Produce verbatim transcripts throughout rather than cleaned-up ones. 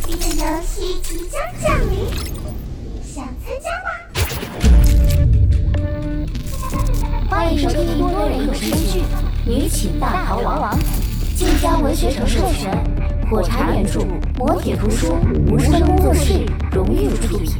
新的游戏即将降临，想参加吗？ 欢迎收听多人有声剧《女寝大逃亡》，晋江文学城授权，火柴原著，磨铁图书，无声工作室荣誉出品。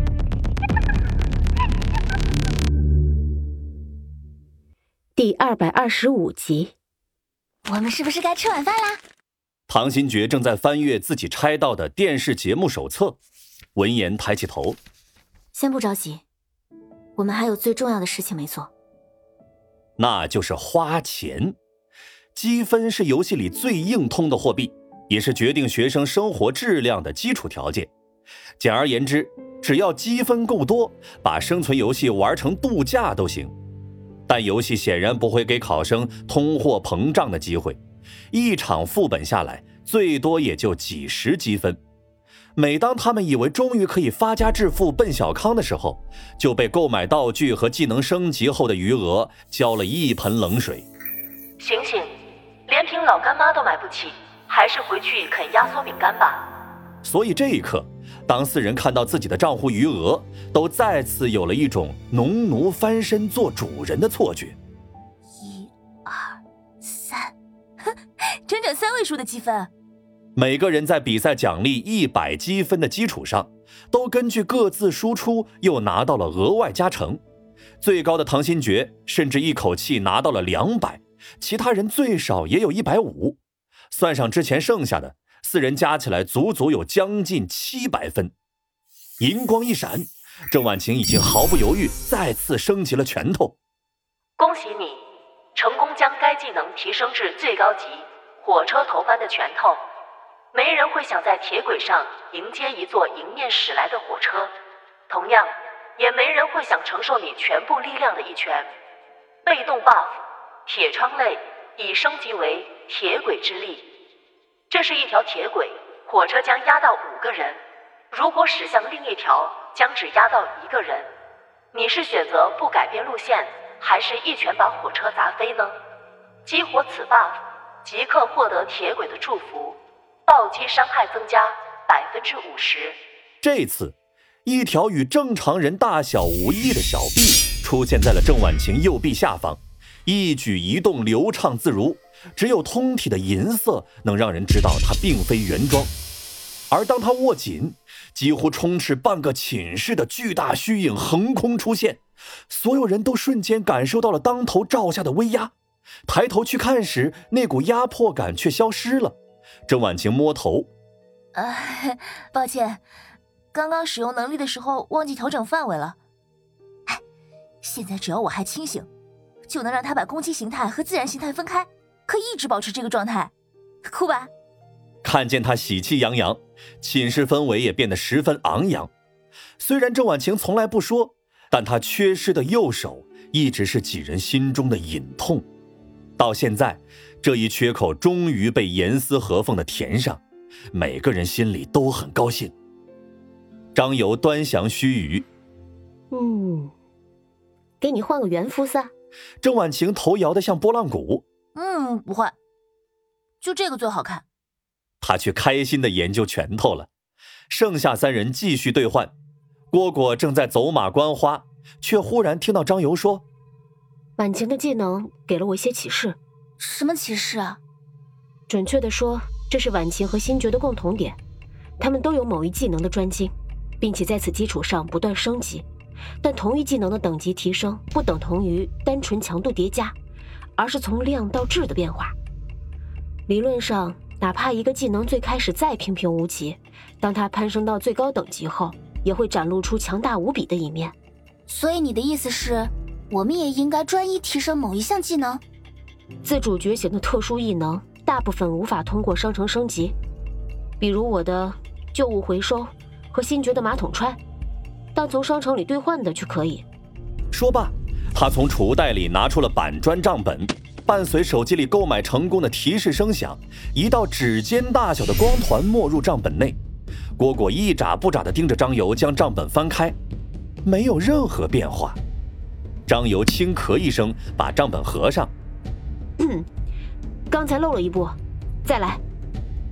第二百二十五集， 我们是不是该吃晚饭啦？ 唐新觉正在翻阅自己拆到的电视节目手册，闻言抬起头。 先不着急，我们还有最重要的事情没做。 那就是花钱。积分是游戏里最硬通的货币，也是决定学生生活质量的基础条件。简而言之，只要积分够多，把生存游戏玩成度假都行。但游戏显然不会给考生通货膨胀的机会，一场副本下来最多也就几十积分。每当他们以为终于可以发家致富奔小康的时候，就被购买道具和技能升级后的余额浇了一盆冷水。 醒醒，连瓶老干妈都买不起，还是回去啃压缩饼干吧。 所以这一刻，当四人看到自己的账户余额，都再次有了一种农奴翻身做主人的错觉。 一、二、三，哼，整整三位数的积分。 每个人在比赛奖励一百积分的基础上，都根据各自输出又拿到了额外加成。最高的唐新觉甚至一口气拿到了两百，其他人最少也有一百五，算上之前剩下的，四人加起来足足有将近七百分。银光一闪，郑婉晴已经毫不犹豫再次升级了拳头。 恭喜你，成功将该技能提升至最高级火车头般的拳头。没人会想在铁轨上迎接一座迎面驶来的火车，同样也没人会想承受你全部力量的一拳。被动 buff 铁窗类已升级为铁轨之力。这是一条铁轨，火车将压到五个人，如果驶向另一条将只压到一个人。你是选择不改变路线，还是一拳把火车砸飞呢？激活此 buff 即刻获得铁轨的祝福，暴击伤害增加 百分之五十。 这次一条与正常人大小无异的小臂出现在了郑婉晴右臂下方，一举一动流畅自如，只有通体的银色能让人知道它并非原装。而当他握紧，几乎充斥半个寝室的巨大虚影横空出现，所有人都瞬间感受到了当头照下的威压。抬头去看时，那股压迫感却消失了。郑婉晴摸头， 呃，抱歉，刚刚使用能力的时候忘记调整范围了。哎，现在只要我还清醒，就能让他把攻击形态和自然形态分开，可以一直保持这个状态。酷吧？ 看见他喜气洋洋，寝室氛围也变得十分昂扬。虽然郑婉晴从来不说，但他缺失的右手一直是几人心中的隐痛。到现在，这一缺口终于被严丝合缝地填上，每个人心里都很高兴。张游端详须臾， 嗯，给你换个原肤色。 郑婉晴头摇得像拨浪鼓。 嗯，不换，就这个最好看。 他却开心地研究拳头了。剩下三人继续兑换。蝈蝈正在走马观花，却忽然听到张游说： 婉晴的技能给了我一些启示。 什么启示啊？ 准确地说，这是婉晴和新觉的共同点，他们都有某一技能的专精，并且在此基础上不断升级。但同一技能的等级提升不等同于单纯强度叠加，而是从量到质的变化。理论上，哪怕一个技能最开始再平平无奇，当它攀升到最高等级后，也会展露出强大无比的一面。 所以你的意思是，我们也应该专一提升某一项技能？ 自主觉醒的特殊异能大部分无法通过商城升级，比如我的旧物回收和新觉的马桶踹，但从商城里兑换的却可以。 说罢，他从储物袋里拿出了板砖账本，伴随手机里购买成功的提示声响，一道指尖大小的光团没入账本内。蝈蝈一眨不眨地盯着张游将账本翻开，没有任何变化。张游轻咳一声，把账本合上。 嗯，刚才漏了一步，再来。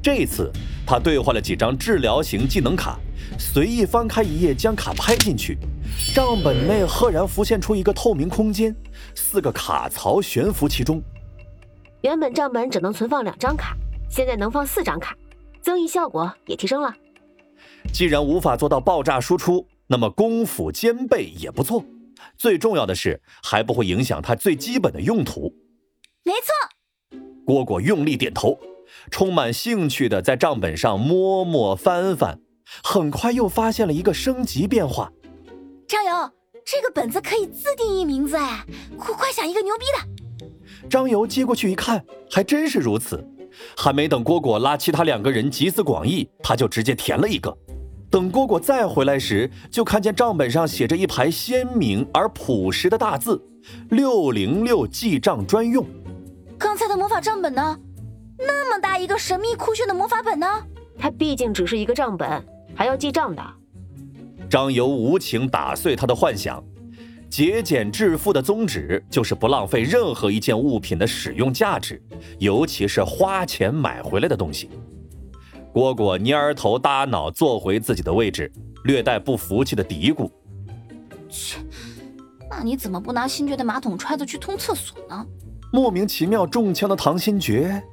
这次他兑换了几张治疗型技能卡，随意翻开一页，将卡拍进去，账本内赫然浮现出一个透明空间，四个卡槽悬浮其中。 原本账本只能存放两张卡，现在能放四张卡，增益效果也提升了。 既然无法做到爆炸输出，那么功夫兼备也不错。最重要的是，还不会影响它最基本的用途。 没错。 蝈蝈用力点头，充满兴趣地在账本上摸摸翻翻，很快又发现了一个升级变化。 张游，这个本子可以自定义名字哎，快快想一个牛逼的。 张游接过去一看，还真是如此。还没等蝈蝈拉其他两个人集思广益，他就直接填了一个。等蝈蝈再回来时，就看见账本上写着一排鲜明而朴实的大字：六零六记账专用。 刚才的魔法账本呢？那么大一个神秘酷炫的魔法本呢？ 它毕竟只是一个账本，还要记账的。 张游无情打碎他的幻想。节俭致富的宗旨就是不浪费任何一件物品的使用价值，尤其是花钱买回来的东西。蝈蝈蔫头耷脑坐回自己的位置，略带不服气的嘀咕： 切，那你怎么不拿新爵的马桶揣子去通厕所呢？ 莫名其妙中枪的唐新爵。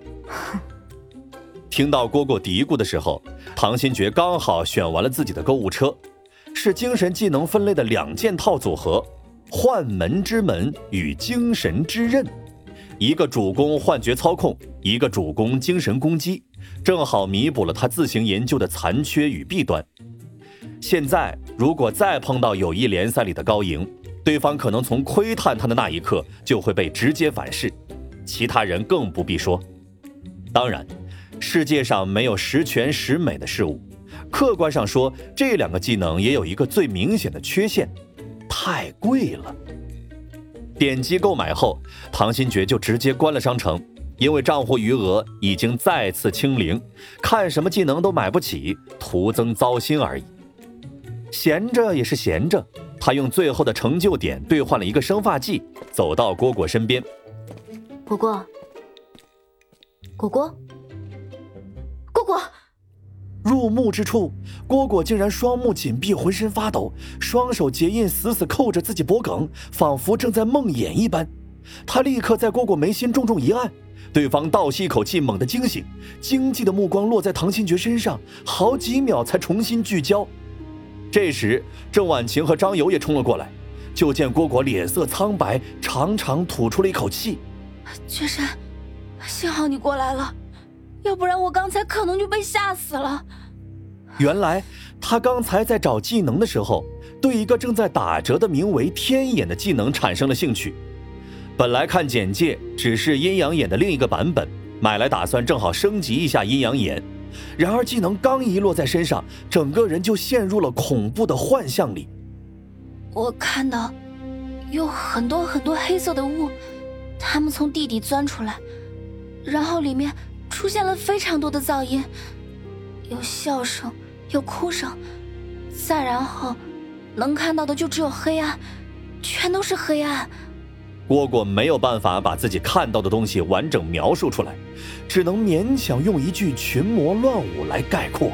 听到蝈蝈嘀咕的时候，唐新爵刚好选完了自己的购物车，是精神技能分类的两件套组合：幻门之门与精神之刃，一个主攻幻觉操控，一个主攻精神攻击，正好弥补了他自行研究的残缺与弊端。现在如果再碰到友谊联赛里的高赢，对方可能从窥探他的那一刻就会被直接反噬，其他人更不必说。当然，世界上没有十全十美的事物，客观上说，这两个技能也有一个最明显的缺陷：太贵了。点击购买后，唐新爵就直接关了商城，因为账户余额已经再次清零，看什么技能都买不起，徒增糟心而已。闲着也是闲着，他用最后的成就点兑换了一个生发剂，走到蝈蝈身边。 果果，果果，果果。 入目之处，蝈蝈竟然双目紧闭，浑身发抖，双手结印死死扣着自己脖颈，仿佛正在梦魇一般。他立刻在蝈蝈眉心重重一按，对方倒吸一口气，猛地惊醒，惊悸的目光落在唐新爵身上，好几秒才重新聚焦。这时郑婉晴和张游也冲了过来，就见蝈蝈脸色苍白，长长吐出了一口气： 爵神，幸好你过来了，要不然我刚才可能就被吓死了。 原来他刚才在找技能的时候，对一个正在打折的名为天眼的技能产生了兴趣。本来看简介只是阴阳眼的另一个版本，买来打算正好升级一下阴阳眼，然而技能刚一落在身上，整个人就陷入了恐怖的幻象里。 我看到有很多很多黑色的雾，它们从地底钻出来，然后里面出现了非常多的噪音，有笑声，有哭声，再然后能看到的就只有黑暗，全都是黑暗。 蝈蝈没有办法把自己看到的东西完整描述出来，只能勉强用一句群魔乱舞来概括。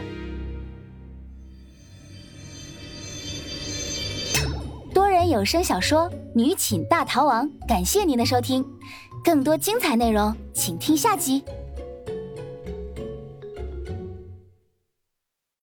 多人有声小说《女寝大逃亡》，感谢您的收听，更多精彩内容请听下集。